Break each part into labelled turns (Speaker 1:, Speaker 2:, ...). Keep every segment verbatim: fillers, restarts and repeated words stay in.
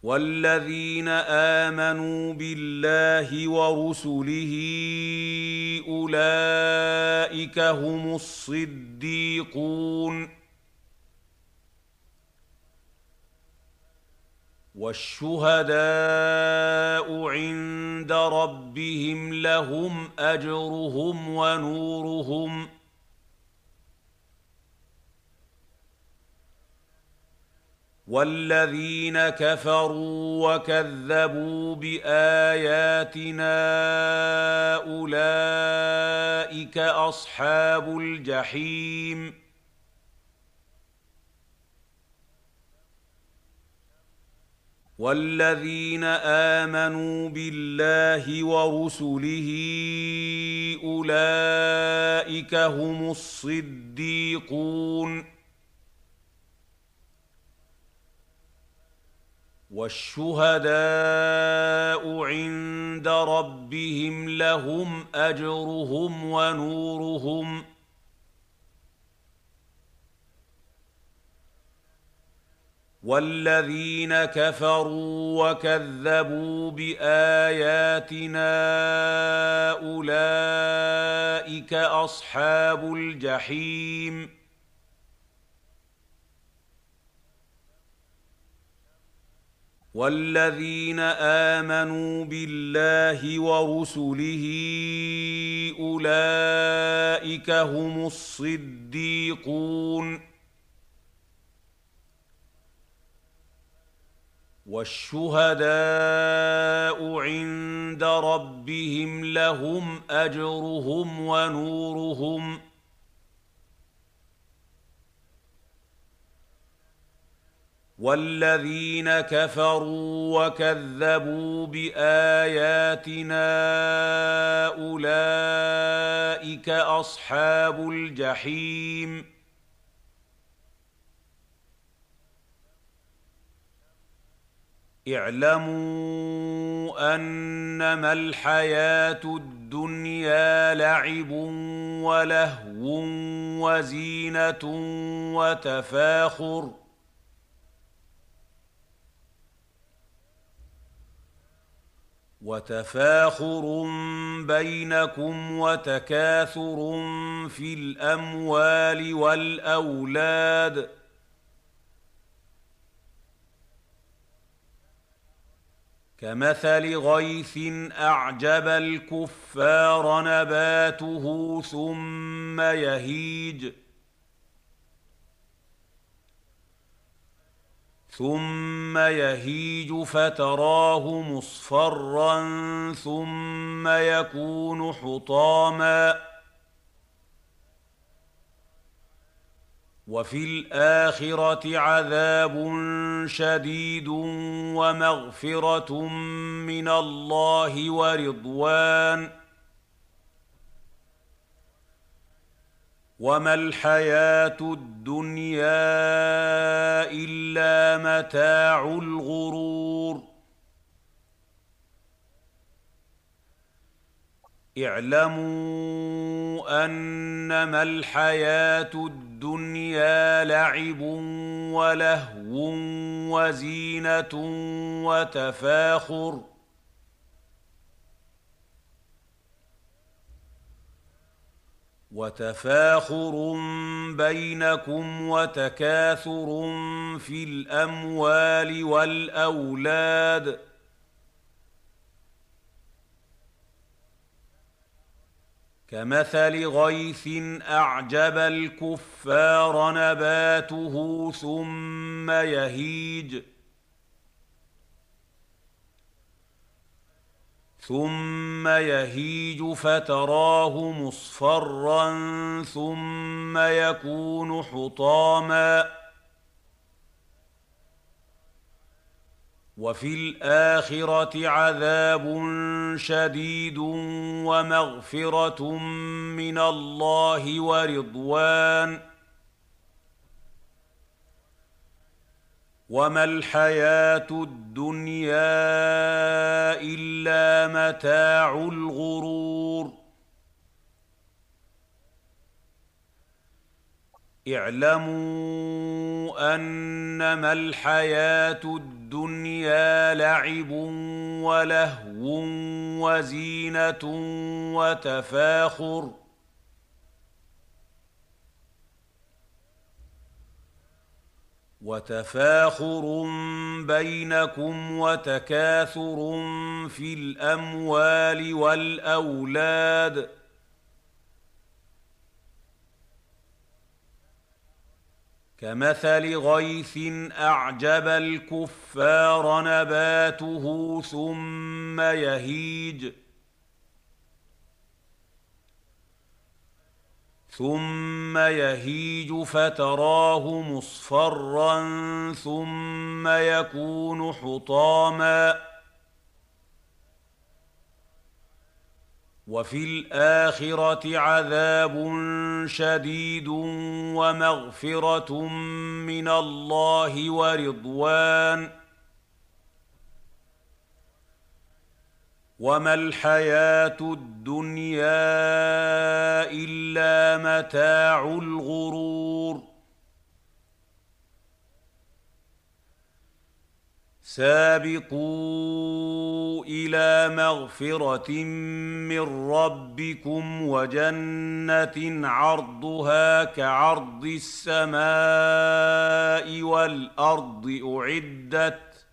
Speaker 1: والذين آمنوا بالله ورسله أولئك هم الصديقون والشهداء عند ربهم لهم أجرهم ونورهم والذين كفروا وكذبوا بآياتنا أولئك أصحاب الجحيم والذين آمنوا بالله ورسله أولئك هم الصديقون والشهداء عند ربهم لهم أجرهم ونورهم والذين كفروا وكذبوا بآياتنا أولئك أصحاب الجحيم والذين آمنوا بالله ورسله أولئك هم الصديقون والشهداء عند ربهم لهم أجرهم ونورهم والذين كفروا وكذبوا بآياتنا أولئك أصحاب الجحيم اعلموا أنما الحياة الدنيا لعب ولهو وزينة وتفاخر وتفاخر بينكم وتكاثر في الأموال والأولاد كمثل غيث أعجب الكفار نباته ثم يهيج ثم يهيج فتراه مصفرا ثم يكون حطاما وفي الآخرة عذاب شديد ومغفرة من الله ورضوان وما الحياة الدنيا إلا متاع الغرور اعلموا أنما الحياة الدنيا لعب ولهو وزينة وتفاخر وتفاخر بينكم وتكاثر في الأموال والأولاد كمثل غيث أعجب الكفار نباته ثم يهيج ثم يهيج فتراه مصفرا ثم يكون حطاما وفي الآخرة عذاب شديد ومغفرة من الله ورضوان وما الحياة الدنيا إلا متاع الغرور اعلموا أنما الحياة الدنيا الدنيا لعب ولهو وزينة وتفاخر وتفاخر بينكم وتكاثر في الأموال والأولاد كمثل غيث أعجب الكفار نباته ثم يهيج ثم يهيج فتراه مصفرا ثم يكون حطاما وفي الآخرة عذاب شديد ومغفرة من الله ورضوان وما الحياة الدنيا إلا متاع الغرور سابقوا إلى مغفرة من ربكم وجنة عرضها كعرض السماء والأرض أعدت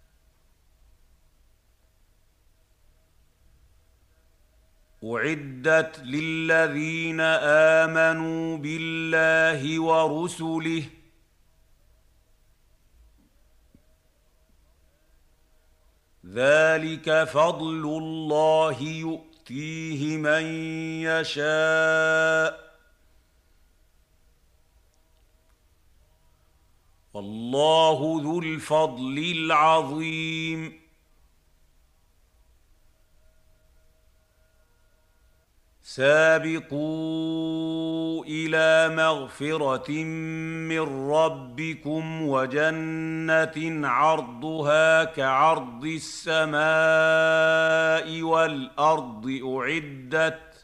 Speaker 1: أعدت للذين آمنوا بالله ورسله ذلك فضل الله يؤتيه من يشاء والله ذو الفضل العظيم سابقوا إلى مغفرة من ربكم وجنة عرضها كعرض السماء والأرض أعدت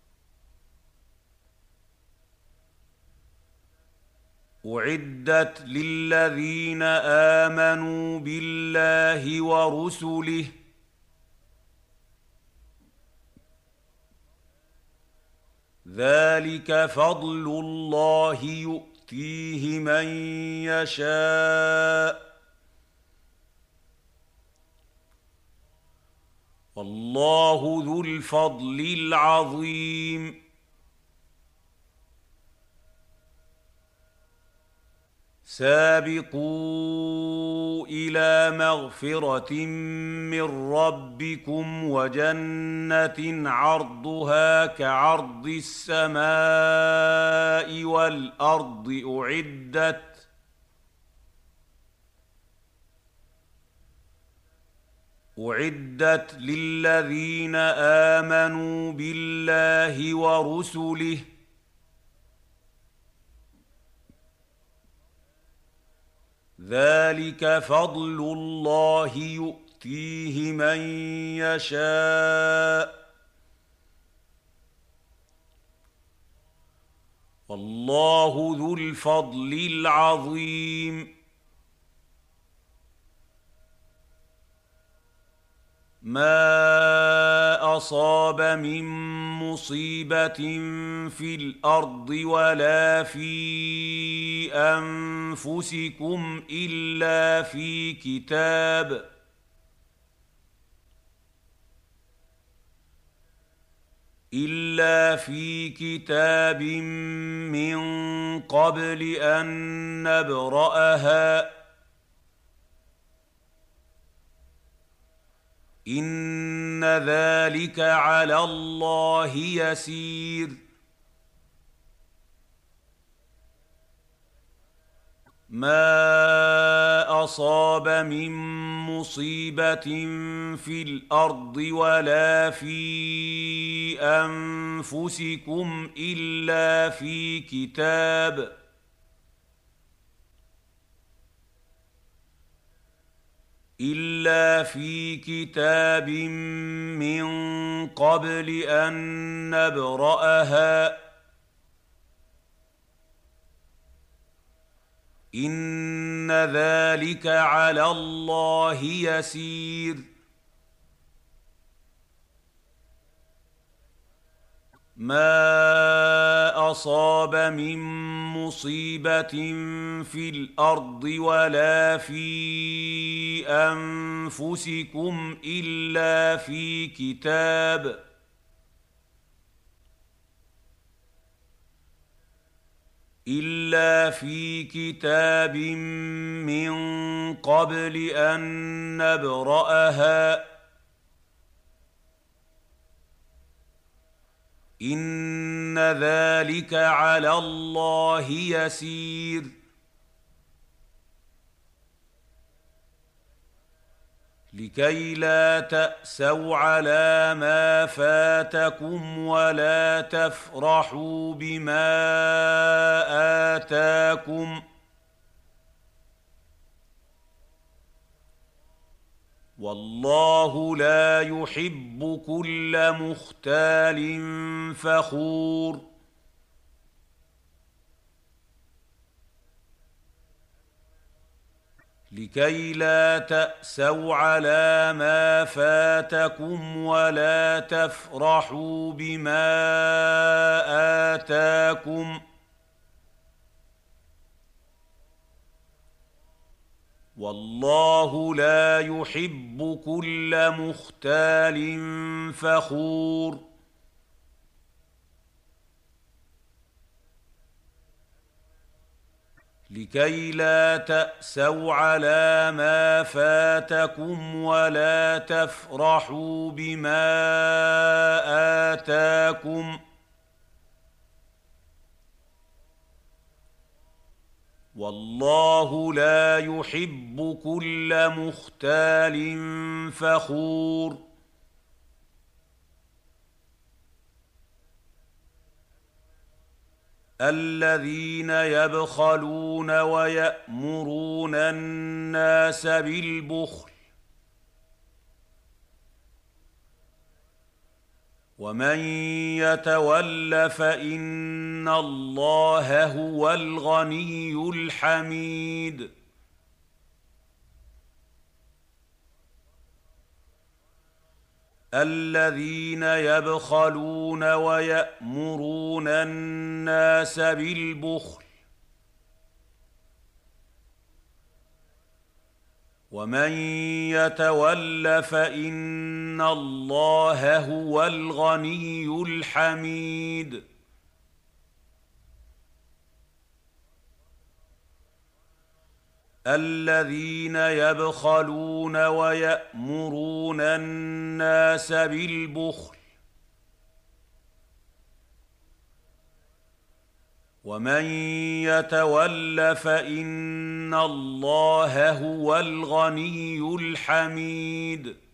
Speaker 1: أعدت للذين آمنوا بالله ورسله ذلك فضل الله يؤتيه من يشاء والله ذو الفضل العظيم سابقوا إلى مغفرة من ربكم وجنة عرضها كعرض السماء والأرض أعدت أعدت للذين آمنوا بالله ورسله ذلك فضل الله يؤتيه من يشاء والله ذو الفضل العظيم ما أصاب من مصيبة في الأرض ولا في أنفسكم إلا في كتاب إلا في كتاب من قبل أن نبرأها إن ذلك على الله يسير ما أصاب من مصيبة في الأرض ولا في أنفسكم إلا في كتاب إلا في كتاب من قبل أن نبرأها إن ذلك على الله يسير. ما أصاب من مصيبة في الأرض ولا في أنفسكم إلا في كتاب إلا في كتاب من قبل أن نبرأها إن ذلك على الله يسير. لكي لا تأسوا على ما فاتكم ولا تفرحوا بما آتاكم والله لا يحب كل مختال فخور. لكي لا تأسوا على ما فاتكم ولا تفرحوا بما آتاكم والله لا يحب كل مختال فخور. لكي لا تأسوا على ما فاتكم ولا تفرحوا بما آتاكم والله لا يحب كل مختال فخور. الذين يبخلون ويأمرون الناس بالبخل ومن يتول فإن الله هو الغني الحميد. الذين يبخلون ويأمرون الناس بالبخل ومن يتول فإن الله هو الغني الحميد. الذين يبخلون ويأمرون الناس بالبخل ومن يتول فإن الله هو الغني الحميد.